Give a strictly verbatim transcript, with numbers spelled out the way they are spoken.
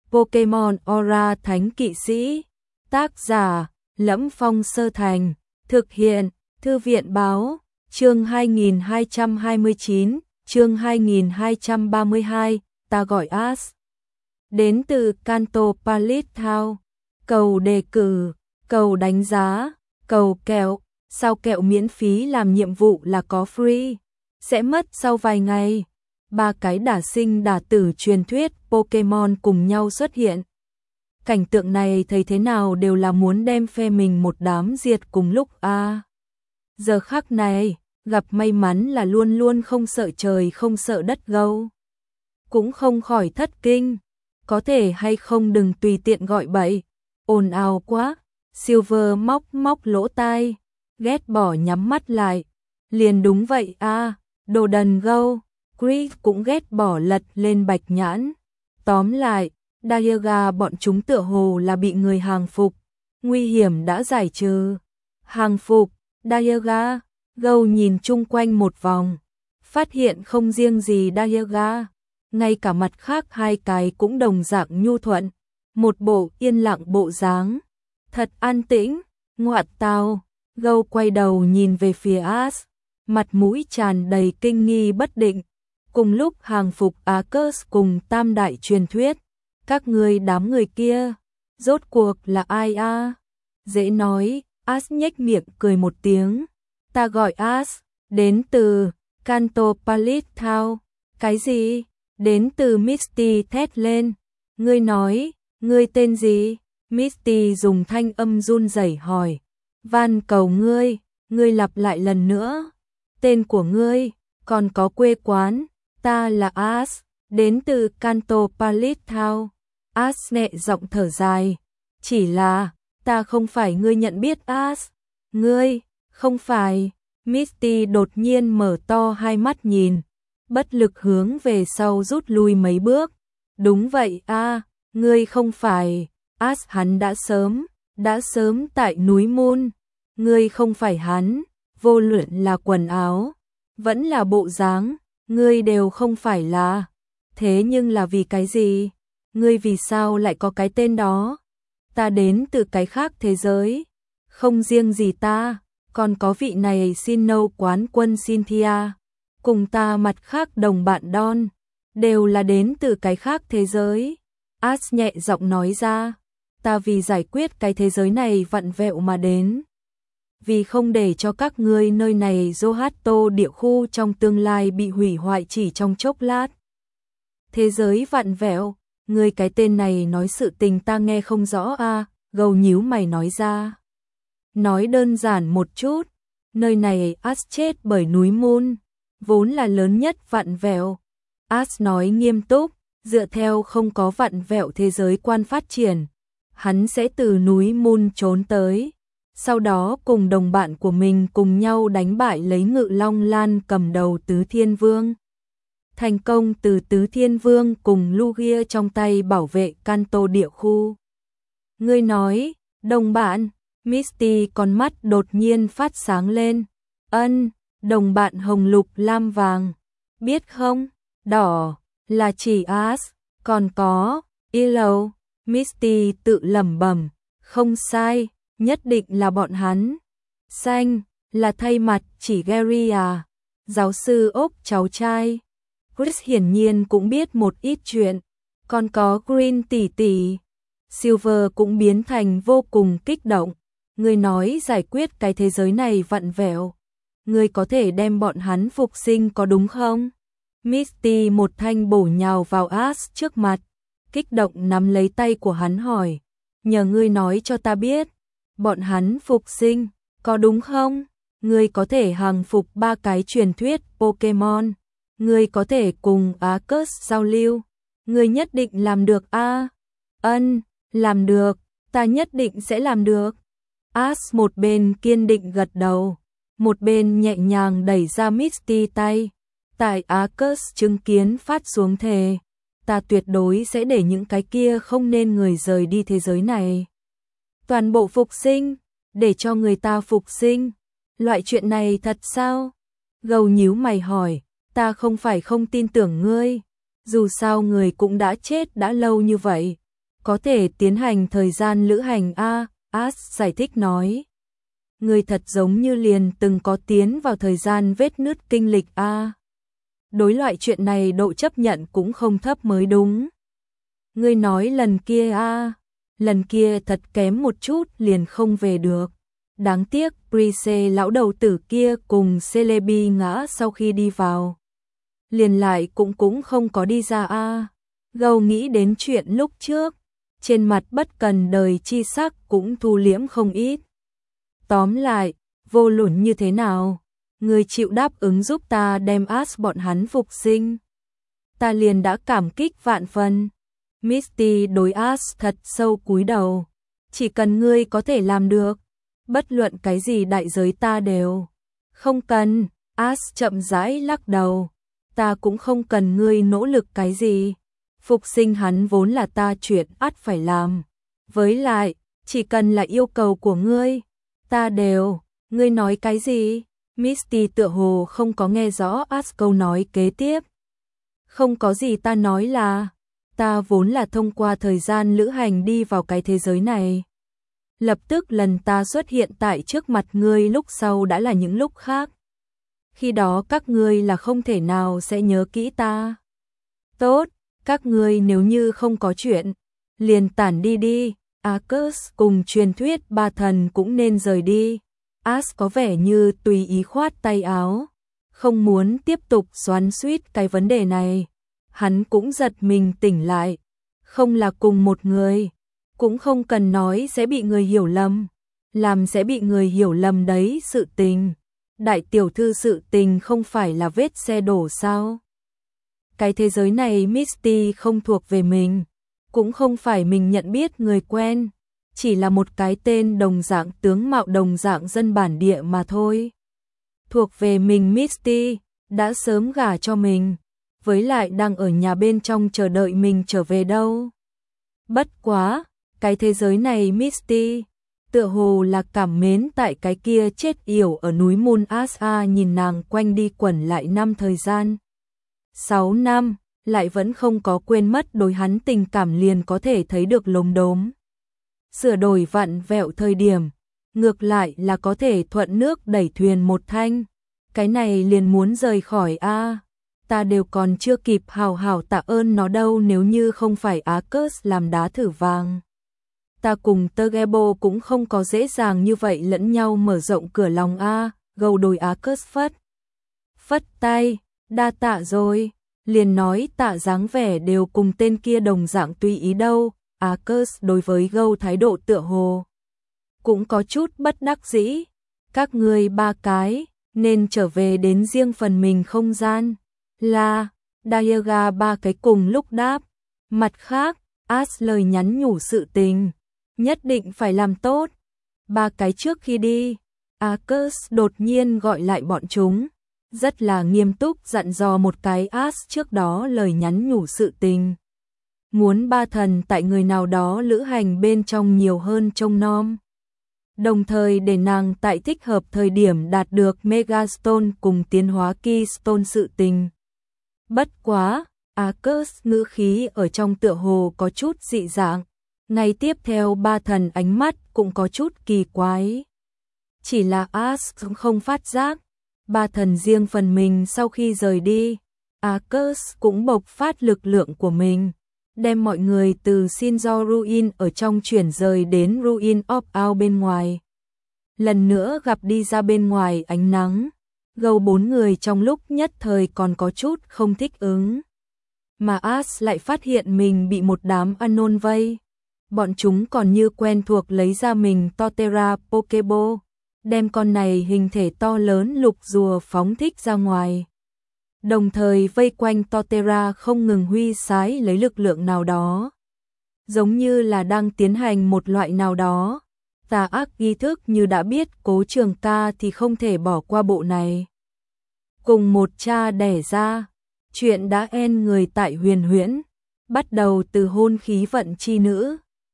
Pokemon Aura Thánh Kỵ Sĩ. Tác giả: Lẫm Phong Sơ Thành. Thực hiện: Thư viện Báo. Chương hai nghìn hai trăm hai mươi chín, chương hai nghìn hai trăm ba mươi hai, ta gọi Ash. Đến từ Kanto Palette Town. Cầu đề cử, cầu đánh giá, cầu kẹo. Sao kẹo miễn phí làm nhiệm vụ là có free. Sẽ mất sau vài ngày. Ba cái đả sinh đả tử truyền thuyết Pokemon cùng nhau xuất hiện. Cảnh tượng này thấy thế nào đều là muốn đem phe mình một đám diệt cùng lúc a. À, giờ khắc này, gặp may mắn là luôn luôn không sợ trời không sợ đất gâu. Cũng không khỏi thất kinh. Có thể hay không đừng tùy tiện gọi bậy. Ồn ào quá. Silver móc móc lỗ tai. Ghét bỏ nhắm mắt lại. Liền đúng vậy a, à, đồ đần gâu. Chris cũng ghét bỏ lật lên bạch nhãn. Tóm lại, Dialga bọn chúng tựa hồ là bị người hàng phục. Nguy hiểm đã giải trừ. Hàng phục, Dialga. Gâu nhìn chung quanh một vòng. Phát hiện không riêng gì Dialga. Ngay cả mặt khác hai cái cũng đồng dạng nhu thuận. Một bộ yên lặng bộ dáng. Thật an tĩnh, ngoại tao. Gâu quay đầu nhìn về phía Ash. Mặt mũi tràn đầy kinh nghi bất định. Cùng lúc hàng phục Arceus cùng tam đại truyền thuyết. Các người đám người kia, rốt cuộc là ai a? À? Dễ nói, Ash nhếch miệng cười một tiếng. Ta gọi Ash, đến từ Kanto Palette Town. Cái gì? Đến từ Misty thét lên. Ngươi nói, ngươi tên gì? Misty dùng thanh âm run rẩy hỏi. Van cầu ngươi, ngươi lặp lại lần nữa. Tên của ngươi, còn có quê quán. Ta là Ash, đến từ Kanto Palette Town. Ash nhẹ giọng thở dài. Chỉ là, ta không phải ngươi nhận biết Ash. Ngươi, không phải. Misty đột nhiên mở to hai mắt nhìn. Bất lực hướng về sau rút lui mấy bước. Đúng vậy a, à, ngươi không phải. Ash hắn đã sớm, đã sớm tại núi Moon. Ngươi không phải hắn, vô luận là quần áo, vẫn là bộ dáng, ngươi đều không phải là. Thế nhưng là vì cái gì? Ngươi vì sao lại có cái tên đó? Ta đến từ cái khác thế giới. Không riêng gì ta, còn có vị này xin nâu quán quân Cynthia. Cùng ta mặt khác đồng bạn Don. Đều là đến từ cái khác thế giới. Ash nhẹ giọng nói ra. Ta vì giải quyết cái thế giới này vặn vẹo mà đến. Vì không để cho các ngươi nơi này Johto địa khu trong tương lai bị hủy hoại chỉ trong chốc lát. Thế giới vặn vẹo, ngươi cái tên này nói sự tình ta nghe không rõ a, à, gâu nhíu mày nói ra. Nói đơn giản một chút, nơi này Ash chết bởi núi Moon, vốn là lớn nhất vặn vẹo. Ash nói nghiêm túc, dựa theo không có vặn vẹo thế giới quan phát triển, hắn sẽ từ núi Moon trốn tới. Sau đó cùng đồng bạn của mình cùng nhau đánh bại lấy Ngự Long Lan cầm đầu Tứ Thiên Vương. Thành công từ Tứ Thiên Vương cùng Lugia trong tay bảo vệ Kanto địa khu. Ngươi nói, đồng bạn, Misty con mắt đột nhiên phát sáng lên. Ân, đồng bạn hồng lục lam vàng. Biết không, đỏ, là chỉ Ash, còn có, yellow, Misty tự lẩm bẩm, không sai. Nhất định là bọn hắn. Xanh, là thay mặt chỉ Gary à. Giáo sư Ốc cháu trai. Chris hiển nhiên cũng biết một ít chuyện. Còn có Green tỷ tỷ. Silver cũng biến thành vô cùng kích động. Người nói giải quyết cái thế giới này vặn vẹo. Người có thể đem bọn hắn phục sinh có đúng không? Misty một thanh bổ nhào vào Ash trước mặt. Kích động nắm lấy tay của hắn hỏi. Nhờ ngươi nói cho ta biết. Bọn hắn phục sinh, có đúng không? Ngươi có thể hàng phục ba cái truyền thuyết Pokemon. Ngươi có thể cùng Arceus giao lưu. Ngươi nhất định làm được a? À? Ân, làm được, ta nhất định sẽ làm được. Ash một bên kiên định gật đầu, một bên nhẹ nhàng đẩy ra Misty tay. Tại Arceus chứng kiến phát xuống thề, ta tuyệt đối sẽ để những cái kia không nên người rời đi thế giới này. Toàn bộ phục sinh, để cho người ta phục sinh. Loại chuyện này thật sao? Gâu nhíu mày hỏi, ta không phải không tin tưởng ngươi. Dù sao người cũng đã chết đã lâu như vậy. có thể tiến hành thời gian lữ hành a, Ash giải thích nói. Người thật giống như liền từng có tiến vào thời gian vết nứt kinh lịch a. Đối loại chuyện này độ chấp nhận cũng không thấp mới đúng. Ngươi nói lần kia a, lần kia thật kém một chút liền không về được. Đáng tiếc Prise lão đầu tử kia cùng Celebi ngã sau khi đi vào. Liền lại cũng cũng không có đi ra a. Gâu nghĩ đến chuyện lúc trước, trên mặt bất cần đời chi sắc cũng thu liễm không ít. Tóm lại, vô luận như thế nào, người chịu đáp ứng giúp ta đem Ash bọn hắn phục sinh. Ta liền đã cảm kích vạn phần. Misty đối Ash thật sâu cúi đầu. Chỉ cần ngươi có thể làm được, bất luận cái gì đại giới ta đều. Không cần, Ash chậm rãi lắc đầu. Ta cũng không cần ngươi nỗ lực cái gì. Phục sinh hắn vốn là ta chuyện ắt phải làm. Với lại, chỉ cần là yêu cầu của ngươi, ta đều. Ngươi nói cái gì? Misty tựa hồ không có nghe rõ Ash câu nói kế tiếp. Không có gì, ta nói là, ta vốn là thông qua thời gian lữ hành đi vào cái thế giới này. Lập tức lần ta xuất hiện tại trước mặt ngươi lúc sau đã là những lúc khác. Khi đó các ngươi là không thể nào sẽ nhớ kỹ ta. Tốt, các ngươi nếu như không có chuyện, liền tản đi đi. Arcus cùng truyền thuyết ba thần cũng nên rời đi. Ash có vẻ như tùy ý khoát tay áo, không muốn tiếp tục xoắn xuýt cái vấn đề này. Hắn cũng giật mình tỉnh lại, không là cùng một người, cũng không cần nói sẽ bị người hiểu lầm, làm sẽ bị người hiểu lầm đấy sự tình. Đại tiểu thư sự tình không phải là vết xe đổ sao? Cái thế giới này Misty không thuộc về mình, cũng không phải mình nhận biết người quen, chỉ là một cái tên đồng dạng tướng mạo đồng dạng dân bản địa mà thôi. Thuộc về mình Misty, đã sớm gả cho mình, với lại đang ở nhà bên trong chờ đợi mình trở về đâu. Bất quá, cái thế giới này Misty, tựa hồ là cảm mến tại cái kia chết yểu ở núi Moon Asa, nhìn nàng quanh đi quẩn lại năm thời gian. Sáu năm, lại vẫn không có quên mất đối hắn tình cảm, liền có thể thấy được lốm đốm. Sửa đổi vặn vẹo thời điểm, ngược lại là có thể thuận nước đẩy thuyền một thanh. Cái này liền muốn rời khỏi a, ta đều còn chưa kịp hào hào tạ ơn nó đâu, nếu như không phải Arcus làm đá thử vàng. Ta cùng Togebo cũng không có dễ dàng như vậy lẫn nhau mở rộng cửa lòng a. Gâu đôi Arcus phất phất tay, đa tạ rồi, liền nói tạ dáng vẻ đều cùng tên kia đồng dạng tùy ý đâu. Arcus đối với Gâu thái độ tựa hồ cũng có chút bất đắc dĩ. Các ngươi ba cái nên trở về đến riêng phần mình không gian. Là, Diaga ba cái cùng lúc đáp. Mặt khác, Ash lời nhắn nhủ sự tình, nhất định phải làm tốt. Ba cái trước khi đi, Arcus đột nhiên gọi lại bọn chúng, rất là nghiêm túc dặn dò một cái Ash trước đó lời nhắn nhủ sự tình. Muốn ba thần tại người nào đó lữ hành bên trong nhiều hơn trông nom. Đồng thời để nàng tại thích hợp thời điểm đạt được Megastone cùng tiến hóa Keystone sự tình. Bất quá, Arcus ngữ khí ở trong tựa hồ có chút dị dạng. Ngay tiếp theo ba thần ánh mắt cũng có chút kỳ quái. Chỉ là Ash không phát giác. Ba thần riêng phần mình sau khi rời đi, Arcus cũng bộc phát lực lượng của mình, đem mọi người từ Shinzo Ruin ở trong chuyển rời đến Ruin of Ao bên ngoài. Lần nữa gặp đi ra bên ngoài ánh nắng, Gâu bốn người trong lúc nhất thời còn có chút không thích ứng. Mà Ash lại phát hiện mình bị một đám Anon vây. Bọn chúng còn như quen thuộc lấy ra mình Torterra Pokeball, đem con này hình thể to lớn lục rùa phóng thích ra ngoài. Đồng thời vây quanh Torterra không ngừng huy sái lấy lực lượng nào đó. Giống như là đang tiến hành một loại nào đó tà ác nghi thức, như đã biết Cố Trường Ca thì không thể bỏ qua bộ này. Cùng một cha đẻ ra, chuyện đã en người tại Huyền Huyễn, bắt đầu từ hôn khí vận chi nữ.